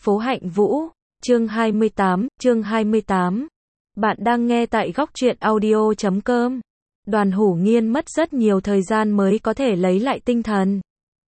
Phố Hạnh Vũ, chương 28. Bạn đang nghe tại góc truyện audio.com. Đoàn Hủ Nghiên mất rất nhiều thời gian mới có thể lấy lại tinh thần.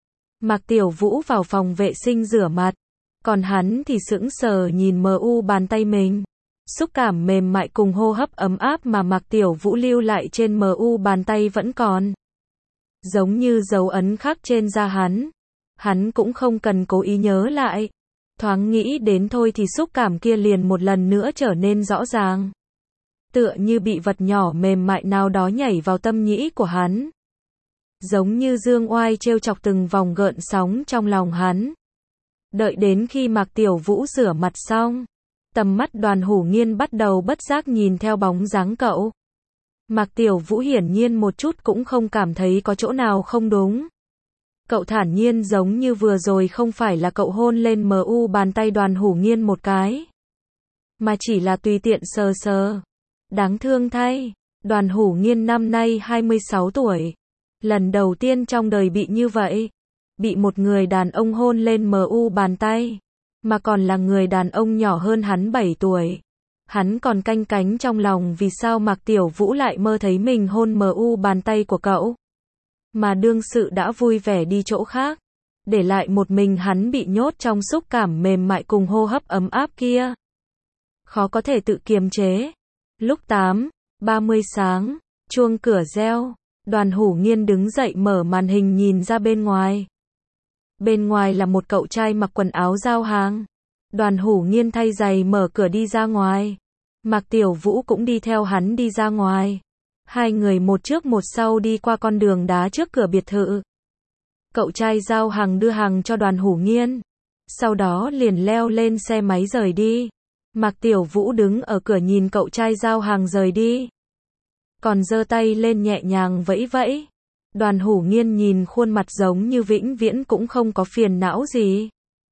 Mạc Tiểu Vũ vào phòng vệ sinh rửa mặt, còn hắn thì sững sờ nhìn mờ u bàn tay mình. Xúc cảm mềm mại cùng hô hấp ấm áp mà Mạc Tiểu Vũ lưu lại trên mờ u bàn tay vẫn còn. Giống như dấu ấn khắc trên da hắn. Hắn cũng không cần cố ý nhớ lại. Thoáng nghĩ đến thôi thì xúc cảm kia liền một lần nữa trở nên rõ ràng. Tựa như bị vật nhỏ mềm mại nào đó nhảy vào tâm nhĩ của hắn. Giống như dương oai trêu chọc từng vòng gợn sóng trong lòng hắn. Đợi đến khi Mạc Tiểu Vũ rửa mặt xong, tầm mắt Đoàn Hủ Nghiên bắt đầu bất giác nhìn theo bóng dáng cậu. Mạc Tiểu Vũ hiển nhiên một chút cũng không cảm thấy có chỗ nào không đúng. Cậu thản nhiên giống như vừa rồi không phải là cậu hôn lên mu bàn tay Đoàn Hủ Nghiên một cái, mà chỉ là tùy tiện sờ sờ. Đáng thương thay, Đoàn Hủ Nghiên năm nay 26 tuổi. Lần đầu tiên trong đời bị như vậy. Bị một người đàn ông hôn lên mu bàn tay, mà còn là người đàn ông nhỏ hơn hắn 7 tuổi. Hắn còn canh cánh trong lòng vì sao Mạc Tiểu Vũ lại mơ thấy mình hôn mu bàn tay của cậu. Mà đương sự đã vui vẻ đi chỗ khác, để lại một mình hắn bị nhốt trong xúc cảm mềm mại cùng hô hấp ấm áp kia. Khó có thể tự kiềm chế. Lúc 8:30 sáng, chuông cửa reo, Đoàn Hủ Nghiên đứng dậy mở màn hình nhìn ra bên ngoài. Bên ngoài là một cậu trai mặc quần áo giao hàng. Đoàn Hủ Nghiên thay giày mở cửa đi ra ngoài. Mạc Tiểu Vũ cũng đi theo hắn đi ra ngoài. Hai người một trước một sau đi qua con đường đá trước cửa biệt thự. Cậu trai giao hàng đưa hàng cho Đoàn Hủ Nghiên. Sau đó liền leo lên xe máy rời đi. Mạc Tiểu Vũ đứng ở cửa nhìn cậu trai giao hàng rời đi. Còn giơ tay lên nhẹ nhàng vẫy vẫy. Đoàn Hủ Nghiên nhìn khuôn mặt giống như vĩnh viễn cũng không có phiền não gì.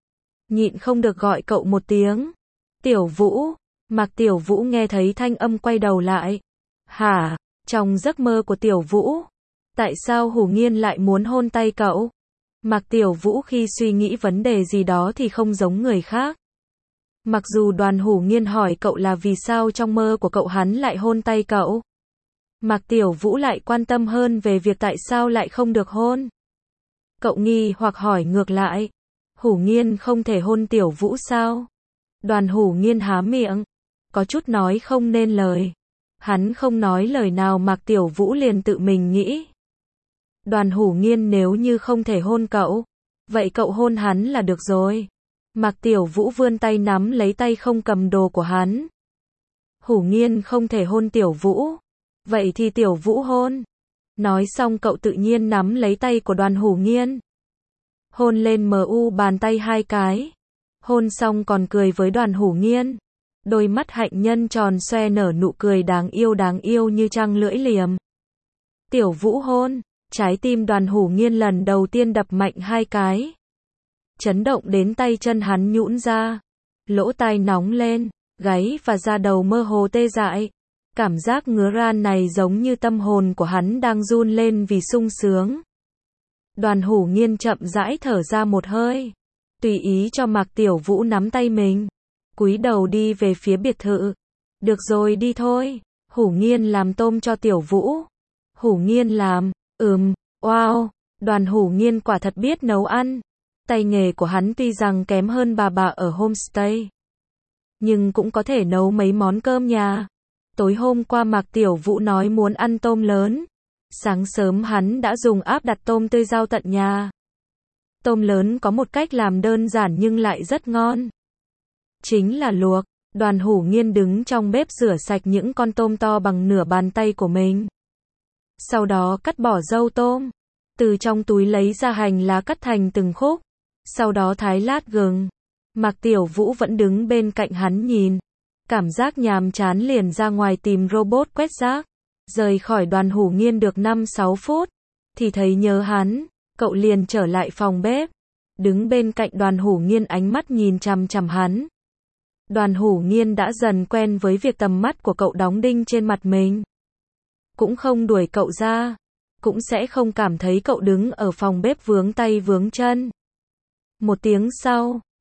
Nhịn không được gọi cậu một tiếng. Tiểu Vũ. Mạc Tiểu Vũ nghe thấy thanh âm quay đầu lại. Hả? Trong giấc mơ của Tiểu Vũ, tại sao Hủ Nghiên lại muốn hôn tay cậu? Mạc Tiểu Vũ khi suy nghĩ vấn đề gì đó thì không giống người khác. Mặc dù Đoàn Hủ Nghiên hỏi cậu là vì sao trong mơ của cậu hắn lại hôn tay cậu, Mạc Tiểu Vũ lại quan tâm hơn về việc tại sao lại không được hôn. Cậu nghi hoặc hỏi ngược lại, Hủ Nghiên không thể hôn Tiểu Vũ sao? Đoàn Hủ Nghiên há miệng, có chút nói không nên lời. Hắn không nói lời nào Mạc Tiểu Vũ liền tự mình nghĩ. Đoàn Hủ Nghiên nếu như không thể hôn cậu, vậy cậu hôn hắn là được rồi. Mạc Tiểu Vũ vươn tay nắm lấy tay không cầm đồ của hắn. Hủ Nghiên không thể hôn Tiểu Vũ, vậy thì Tiểu Vũ hôn. Nói xong cậu tự nhiên nắm lấy tay của Đoàn Hủ Nghiên. Hôn lên mu bàn tay 2 cái. Hôn xong còn cười với Đoàn Hủ Nghiên. Đôi mắt hạnh nhân tròn xoe nở nụ cười đáng yêu như trăng lưỡi liềm. Tiểu Vũ hôn, trái tim Đoàn Hủ Nghiên lần đầu tiên đập mạnh 2 cái. Chấn động đến tay chân hắn nhũn ra. Lỗ tai nóng lên, gáy và da đầu mơ hồ tê dại. Cảm giác ngứa ran này giống như tâm hồn của hắn đang run lên vì sung sướng. Đoàn Hủ Nghiên chậm rãi thở ra một hơi. Tùy ý cho Mạc Tiểu Vũ nắm tay mình. Cúi đầu đi về phía biệt thự. Được rồi đi thôi. Hủ Nghiên làm tôm cho Tiểu Vũ. Hủ Nghiên làm. Wow. Đoàn Hủ Nghiên quả thật biết nấu ăn. Tay nghề của hắn tuy rằng kém hơn bà ở homestay, nhưng cũng có thể nấu mấy món cơm nhà. Tối hôm qua Mạc Tiểu Vũ nói muốn ăn tôm lớn. Sáng sớm hắn đã dùng áp đặt tôm tươi giao tận nhà. Tôm lớn có một cách làm đơn giản nhưng lại rất ngon. Chính là luộc. Đoàn Hủ Nghiên đứng trong bếp rửa sạch những con tôm to bằng nửa bàn tay của mình. Sau đó cắt bỏ râu tôm. Từ trong túi lấy ra hành lá cắt thành từng khúc. Sau đó thái lát gừng. Mạc Tiểu Vũ vẫn đứng bên cạnh hắn nhìn. Cảm giác nhàm chán liền ra ngoài tìm robot quét rác. Rời khỏi Đoàn Hủ Nghiên được 5-6 phút. Thì thấy nhớ hắn. Cậu liền trở lại phòng bếp. Đứng bên cạnh Đoàn Hủ Nghiên ánh mắt nhìn chằm chằm hắn. Đoàn Hủ Nghiên đã dần quen với việc tầm mắt của cậu đóng đinh trên mặt mình. Cũng không đuổi cậu ra. Cũng sẽ không cảm thấy cậu đứng ở phòng bếp vướng tay vướng chân. Một tiếng sau,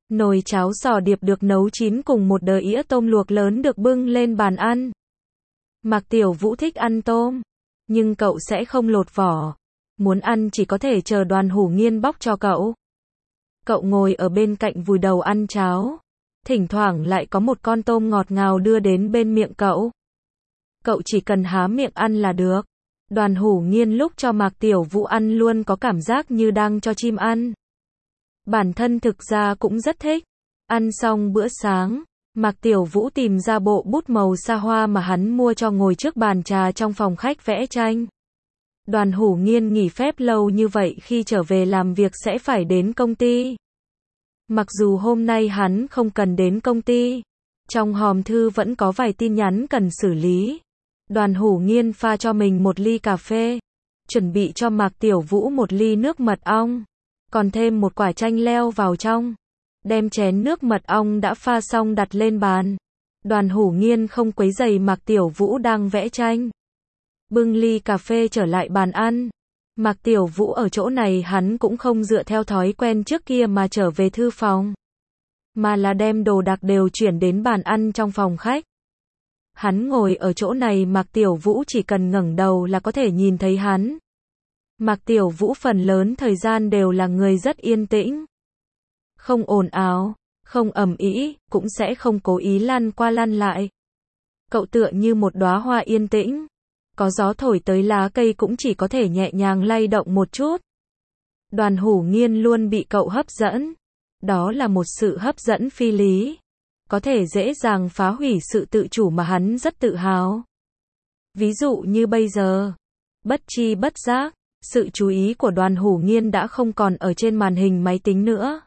Nồi cháo sò điệp được nấu chín cùng một đĩa tôm luộc lớn được bưng lên bàn ăn. Mạc Tiểu Vũ thích ăn tôm, nhưng cậu sẽ không lột vỏ. Muốn ăn chỉ có thể chờ Đoàn Hủ Nghiên bóc cho cậu. Cậu ngồi ở bên cạnh vùi đầu ăn cháo. Thỉnh thoảng lại có một con tôm ngọt ngào đưa đến bên miệng cậu. Cậu chỉ cần há miệng ăn là được. Đoàn Hủ Nghiên lúc cho Mạc Tiểu Vũ ăn luôn có cảm giác như đang cho chim ăn. Bản thân thực ra cũng rất thích. Ăn xong bữa sáng, Mạc Tiểu Vũ tìm ra bộ bút màu sa hoa mà hắn mua cho ngồi trước bàn trà trong phòng khách vẽ tranh. Đoàn Hủ Nghiên nghỉ phép lâu như vậy khi trở về làm việc sẽ phải đến công ty. Mặc dù hôm nay hắn không cần đến công ty, trong hòm thư vẫn có vài tin nhắn cần xử lý. Đoàn Hủ Nghiên pha cho mình một ly cà phê, chuẩn bị cho Mạc Tiểu Vũ một ly nước mật ong, còn thêm một quả chanh leo vào trong. Đem chén nước mật ong đã pha xong đặt lên bàn. Đoàn Hủ Nghiên không quấy rầy Mạc Tiểu Vũ đang vẽ tranh. Bưng ly cà phê trở lại bàn ăn. Mạc Tiểu Vũ ở chỗ này hắn cũng không dựa theo thói quen trước kia mà trở về thư phòng, mà là đem đồ đạc đều chuyển đến bàn ăn trong phòng khách. Hắn ngồi ở chỗ này Mạc Tiểu Vũ chỉ cần ngẩng đầu là có thể nhìn thấy hắn. Mạc Tiểu Vũ phần lớn thời gian đều là người rất yên tĩnh. Không ồn ào, không ầm ĩ, cũng sẽ không cố ý lăn qua lăn lại. Cậu tựa như một đóa hoa yên tĩnh. Có gió thổi tới lá cây cũng chỉ có thể nhẹ nhàng lay động một chút. Đoàn Hủ Nghiên luôn bị cậu hấp dẫn. Đó là một sự hấp dẫn phi lý. Có thể dễ dàng phá hủy sự tự chủ mà hắn rất tự hào. Ví dụ như bây giờ, bất tri bất giác, sự chú ý của Đoàn Hủ Nghiên đã không còn ở trên màn hình máy tính nữa.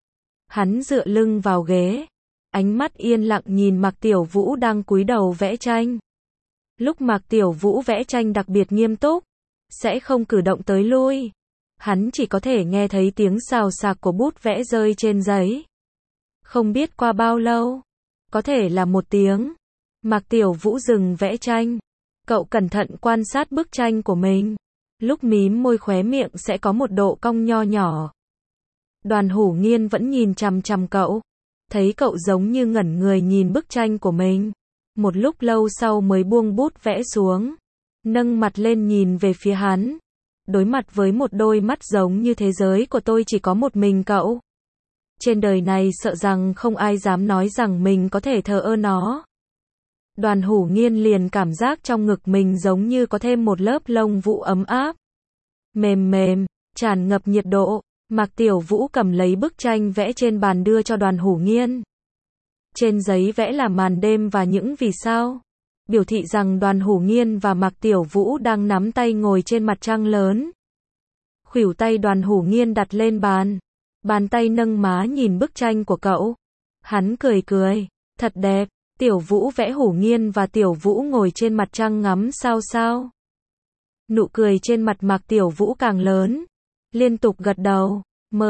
Hắn dựa lưng vào ghế, ánh mắt yên lặng nhìn Mạc Tiểu Vũ đang cúi đầu vẽ tranh. Lúc Mạc Tiểu Vũ vẽ tranh đặc biệt nghiêm túc, sẽ không cử động tới lui. Hắn chỉ có thể nghe thấy tiếng xào xạc của bút vẽ rơi trên giấy. Không biết qua bao lâu, có thể là 1 tiếng, Mạc Tiểu Vũ dừng vẽ tranh. Cậu cẩn thận quan sát bức tranh của mình. Lúc mím môi khóe miệng sẽ có một độ cong nho nhỏ. Đoàn Hủ Nghiên vẫn nhìn chằm chằm cậu. Thấy cậu giống như ngẩn người nhìn bức tranh của mình. Một lúc lâu sau mới buông bút vẽ xuống. Nâng mặt lên nhìn về phía hắn. Đối mặt với một đôi mắt giống như thế giới của tôi chỉ có một mình cậu. Trên đời này sợ rằng không ai dám nói rằng mình có thể thờ ơ nó. Đoàn Hủ Nghiên liền cảm giác trong ngực mình giống như có thêm một lớp lông vũ ấm áp. Mềm mềm, tràn ngập nhiệt độ. Mạc Tiểu Vũ cầm lấy bức tranh vẽ trên bàn đưa cho Đoàn Hủ Nghiên. Trên giấy vẽ là màn đêm và những vì sao, biểu thị rằng Đoàn Hủ Nghiên và Mạc Tiểu Vũ đang nắm tay ngồi trên mặt trăng lớn. Khuỷu tay Đoàn Hủ Nghiên đặt lên bàn, bàn tay nâng má nhìn bức tranh của cậu. Hắn cười cười, thật đẹp. Tiểu Vũ vẽ Hủ Nghiên và Tiểu Vũ ngồi trên mặt trăng ngắm sao sao. Nụ cười trên mặt Mạc Tiểu Vũ càng lớn, liên tục gật đầu, mơ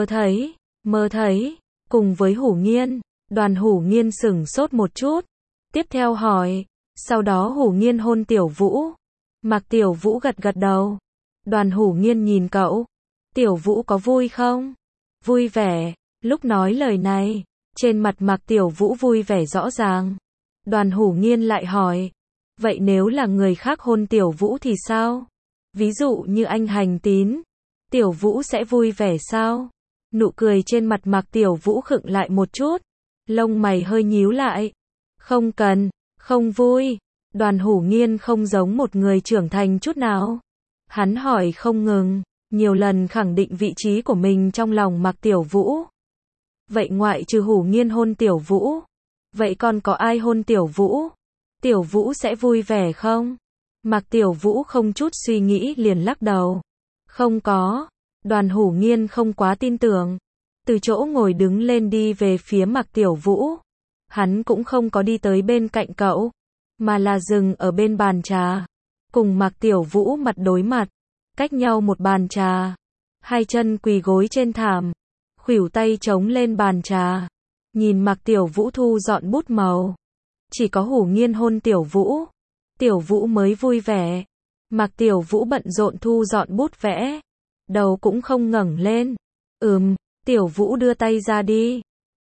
thấy, cùng với Hủ Nghiên. Đoàn Hủ Nghiên sửng sốt một chút, tiếp theo hỏi, sau đó Hủ Nghiên hôn Tiểu Vũ. Mạc Tiểu Vũ gật gật đầu. Đoàn Hủ Nghiên nhìn cậu, Tiểu Vũ có vui không? Vui vẻ. Lúc nói lời này, trên mặt Mạc Tiểu Vũ vui vẻ rõ ràng. Đoàn Hủ Nghiên lại hỏi, vậy nếu là người khác hôn Tiểu Vũ thì sao? Ví dụ như anh Hành Tín, Tiểu Vũ sẽ vui vẻ sao? Nụ cười trên mặt Mạc Tiểu Vũ khựng lại một chút, lông mày hơi nhíu lại. Không cần, không vui. Đoàn Hủ Nghiên không giống một người trưởng thành chút nào. Hắn hỏi không ngừng, nhiều lần khẳng định vị trí của mình trong lòng Mạc Tiểu Vũ. Vậy ngoại trừ Hủ Nghiên hôn Tiểu Vũ, vậy còn có ai hôn Tiểu Vũ? Tiểu Vũ sẽ vui vẻ không? Mạc Tiểu Vũ không chút suy nghĩ liền lắc đầu. Không có. Đoàn Hủ Nghiên không quá tin tưởng. Từ chỗ ngồi đứng lên đi về phía Mạc Tiểu Vũ. Hắn cũng không có đi tới bên cạnh cậu, mà là dừng ở bên bàn trà. Cùng Mạc Tiểu Vũ mặt đối mặt, cách nhau một bàn trà. Hai chân quỳ gối trên thảm, khuỷu tay chống lên bàn trà. Nhìn Mạc Tiểu Vũ thu dọn bút màu. Chỉ có Hủ Nghiên hôn Tiểu Vũ, Tiểu Vũ mới vui vẻ. Mạc Tiểu Vũ bận rộn thu dọn bút vẽ, đầu cũng không ngẩng lên. Tiểu Vũ đưa tay ra đi.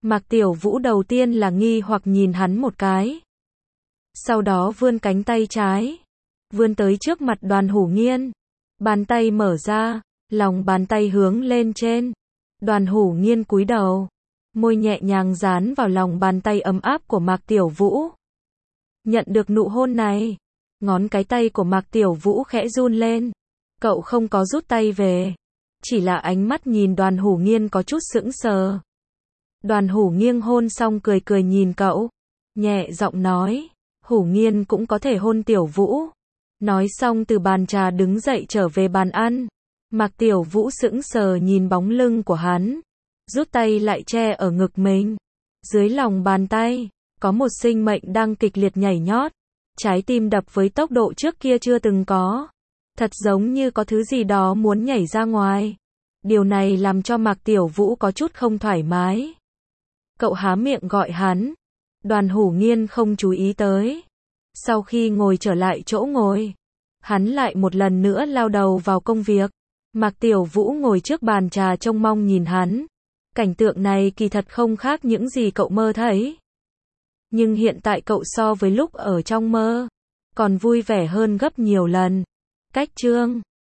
Mạc Tiểu Vũ đầu tiên là nghi hoặc nhìn hắn một cái. Sau đó vươn cánh tay trái, vươn tới trước mặt Đoàn Hủ Nghiên. Bàn tay mở ra, lòng bàn tay hướng lên trên. Đoàn Hủ Nghiên cúi đầu, môi nhẹ nhàng dán vào lòng bàn tay ấm áp của Mạc Tiểu Vũ. Nhận được nụ hôn này, ngón cái tay của Mạc Tiểu Vũ khẽ run lên. Cậu không có rút tay về, chỉ là ánh mắt nhìn Đoàn Hủ Nghiên có chút sững sờ. Đoàn Hủ Nghiên hôn xong cười cười nhìn cậu, nhẹ giọng nói, Hủ Nghiên cũng có thể hôn Tiểu Vũ. Nói xong từ bàn trà đứng dậy trở về bàn ăn. Mạc Tiểu Vũ sững sờ nhìn bóng lưng của hắn, rút tay lại che ở ngực mình. Dưới lòng bàn tay, có một sinh mệnh đang kịch liệt nhảy nhót, trái tim đập với tốc độ trước kia chưa từng có. Thật giống như có thứ gì đó muốn nhảy ra ngoài. Điều này làm cho Mạc Tiểu Vũ có chút không thoải mái. Cậu há miệng gọi hắn. Đoàn Hủ Nghiên không chú ý tới. Sau khi ngồi trở lại chỗ ngồi, hắn lại một lần nữa lao đầu vào công việc. Mạc Tiểu Vũ ngồi trước bàn trà trông mong nhìn hắn. Cảnh tượng này kỳ thật không khác những gì cậu mơ thấy. Nhưng hiện tại cậu so với lúc ở trong mơ, còn vui vẻ hơn gấp nhiều lần. Cách chương